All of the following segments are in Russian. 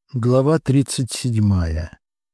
Глава 37.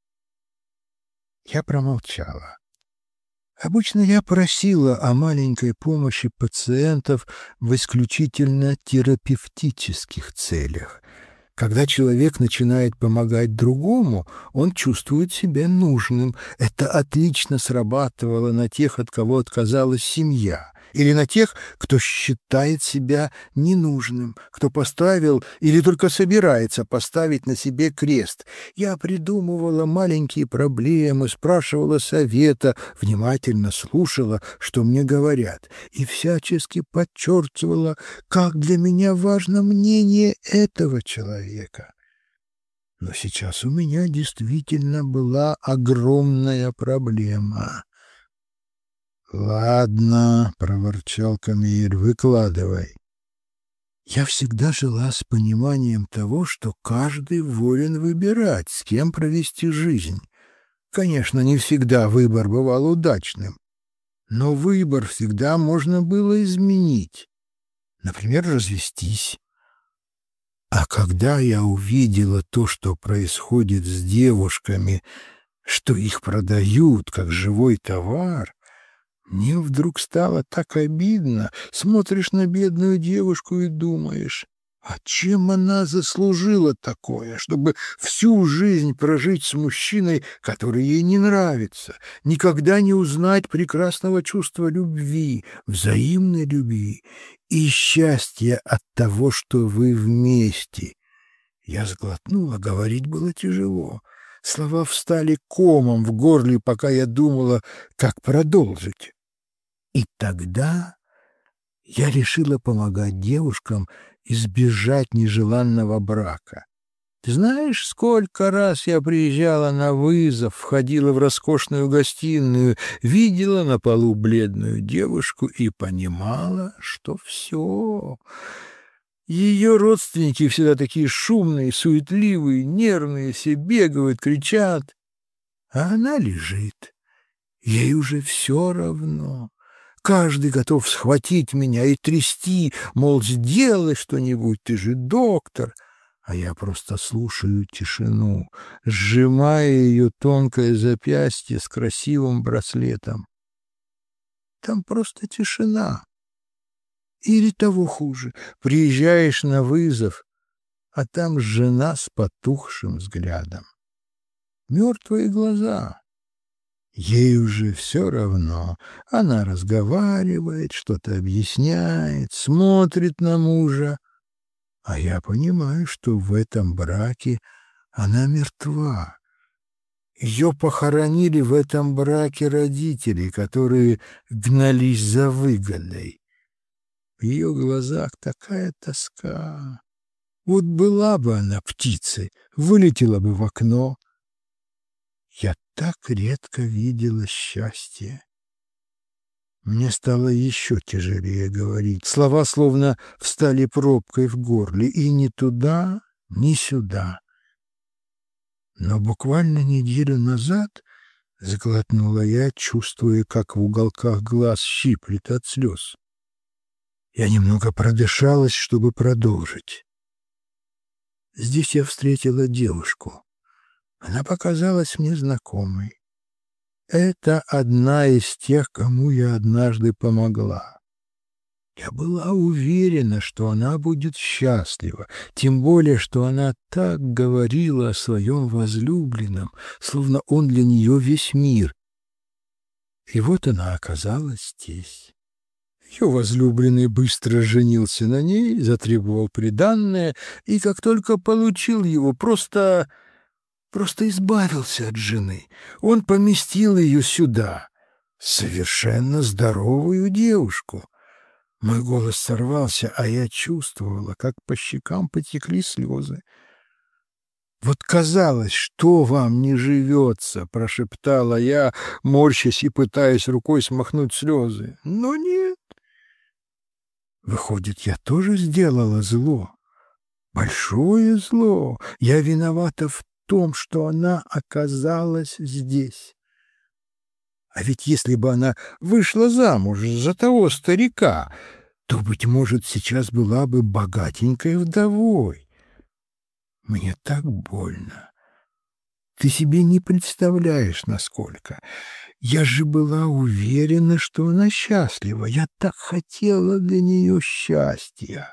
Я промолчала. Обычно я просила о маленькой помощи пациентов в исключительно терапевтических целях. Когда человек начинает помогать другому, он чувствует себя нужным. Это отлично срабатывало на тех, от кого отказалась семья, или на тех, кто считает себя ненужным, кто поставил или только собирается поставить на себе крест. Я придумывала маленькие проблемы, спрашивала совета, внимательно слушала, что мне говорят, и всячески подчеркивала, как для меня важно мнение этого человека. Но сейчас у меня действительно была огромная проблема. «Ладно», — проворчал Камииль, — «выкладывай». Я всегда жила с пониманием того, что каждый волен выбирать, с кем провести жизнь. Конечно, не всегда выбор бывал удачным, но выбор всегда можно было изменить. Например, развестись. А когда я увидела то, что происходит с девушками, что их продают как живой товар, мне вдруг стало так обидно. Смотришь на бедную девушку и думаешь, а чем она заслужила такое, чтобы всю жизнь прожить с мужчиной, который ей не нравится, никогда не узнать прекрасного чувства любви, взаимной любви и счастья от того, что вы вместе. Я сглотнула, говорить было тяжело. Слова встали комом в горле, пока я думала, как продолжить. И тогда я решила помогать девушкам избежать нежеланного брака. Ты знаешь, сколько раз я приезжала на вызов, входила в роскошную гостиную, видела на полу бледную девушку и понимала, что все. Ее родственники всегда такие шумные, суетливые, нервные, все бегают, кричат, а она лежит. Ей уже все равно. Каждый готов схватить меня и трясти, мол, сделай что-нибудь, ты же доктор. А я просто слушаю тишину, сжимая ее тонкое запястье с красивым браслетом. Там просто тишина. Или того хуже, приезжаешь на вызов, а там жена с потухшим взглядом. Мертвые глаза. Ей уже все равно. Она разговаривает, что-то объясняет, смотрит на мужа. А я понимаю, что в этом браке она мертва. Ее похоронили в этом браке родители, которые гнались за выгодой. В ее глазах такая тоска. Вот была бы она птицей, вылетела бы в окно. Я так редко видела счастье. Мне стало еще тяжелее говорить. Слова словно встали пробкой в горле, и ни туда, ни сюда. Но буквально неделю назад заглотнула я, чувствуя, как в уголках глаз щиплет от слез. Я немного продышалась, чтобы продолжить. Здесь я встретила девушку. Она показалась мне знакомой. Это одна из тех, кому я однажды помогла. Я была уверена, что она будет счастлива, тем более, что она так говорила о своем возлюбленном, словно он для нее весь мир. И вот она оказалась здесь. Ее возлюбленный быстро женился на ней, затребовал приданое, и как только получил его, просто избавился от жены. Он поместил ее сюда, совершенно здоровую девушку. Мой голос сорвался, а я чувствовала, как по щекам потекли слезы. «Вот казалось, что вам не живется», — прошептала я, морщась и пытаясь рукой смахнуть слезы. «Но нет. Выходит, я тоже сделала зло. Большое зло. Я виновата в том, что она оказалась здесь. А ведь если бы она вышла замуж за того старика, то, быть может, сейчас была бы богатенькой вдовой. Мне так больно. Ты себе не представляешь, насколько. Я же была уверена, что она счастлива. Я так хотела для нее счастья.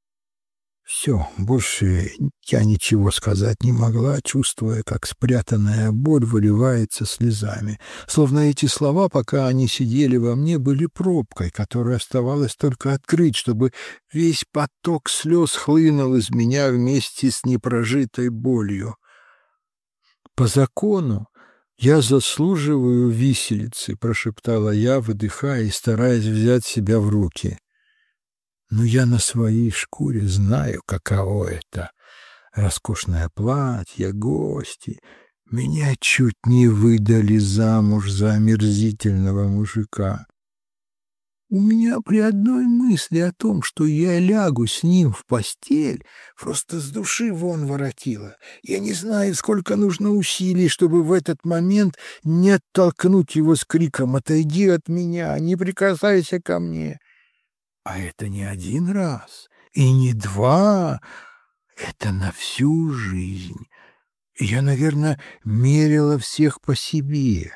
Все, больше я ничего сказать не могла, чувствуя, как спрятанная боль выливается слезами. Словно эти слова, пока они сидели во мне, были пробкой, которую оставалось только открыть, чтобы весь поток слез хлынул из меня вместе с непрожитой болью. «По закону я заслуживаю виселицы», — прошептала я, выдыхая и стараясь взять себя в руки. «Но я на своей шкуре знаю, каково это. Роскошное платье, гости. Меня чуть не выдали замуж за омерзительного мужика. У меня при одной мысли о том, что я лягу с ним в постель, просто с души вон воротило. Я не знаю, сколько нужно усилий, чтобы в этот момент не оттолкнуть его с криком «Отойди от меня, не прикасайся ко мне!» А это не один раз и не два, это на всю жизнь. Я, наверное, мерила всех по себе.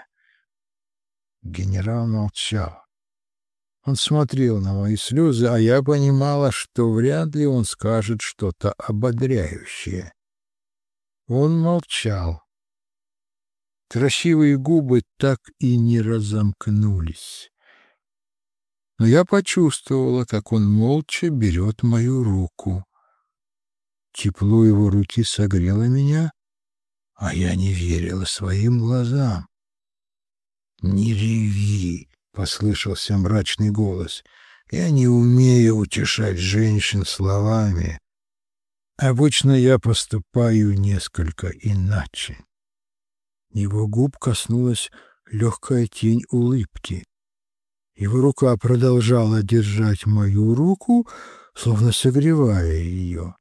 Генерал молчал. Он смотрел на мои слезы, а я понимала, что вряд ли он скажет что-то ободряющее. Он молчал. Красивые губы так и не разомкнулись. Но я почувствовала, как он молча берет мою руку. Тепло его руки согрело меня, а я не верила своим глазам. «Не реви!» — послышался мрачный голос. «Я не умею утешать женщин словами. Обычно я поступаю несколько иначе». Его губ коснулась легкая тень улыбки. Его рука продолжала держать мою руку, словно согревая ее.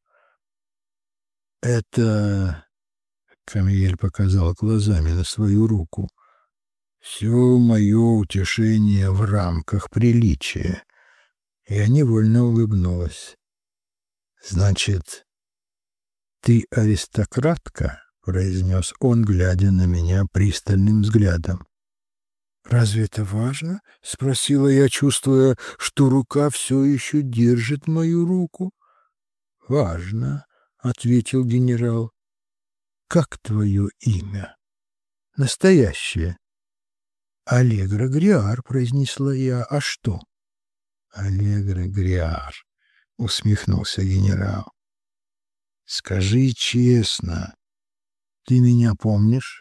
«Это...» — Камиэль показал глазами на свою руку. «Все мое утешение в рамках приличия». Я невольно улыбнулась. «Значит, ты аристократка?» — произнес он, глядя на меня пристальным взглядом. «Разве это важно?» — спросила я, чувствуя, что рука все еще держит мою руку. «Важно», — ответил генерал. «Как твое имя?» «Настоящее». «Аллегра Гриар», — произнесла я. «А что?» «Аллегра Гриар», — усмехнулся генерал. «Скажи честно, ты меня помнишь?»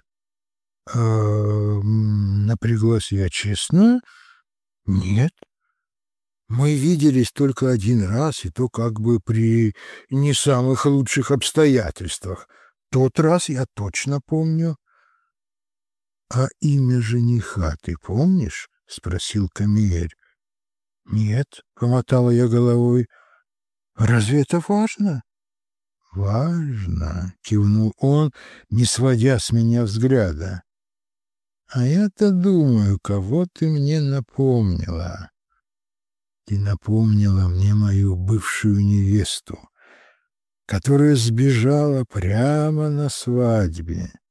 Напряглась я. «Честно? Нет. Мы виделись только один раз, и то как бы при не самых лучших обстоятельствах. Тот раз я точно помню». «А имя жениха ты помнишь?» — спросил Камиэль. «Нет», — помотала я головой. «Разве это важно?» «Важно», — кивнул он, не сводя с меня взгляда. «А я-то думаю, кого ты мне напомнила?» «Ты напомнила мне мою бывшую невесту, которая сбежала прямо на свадьбе.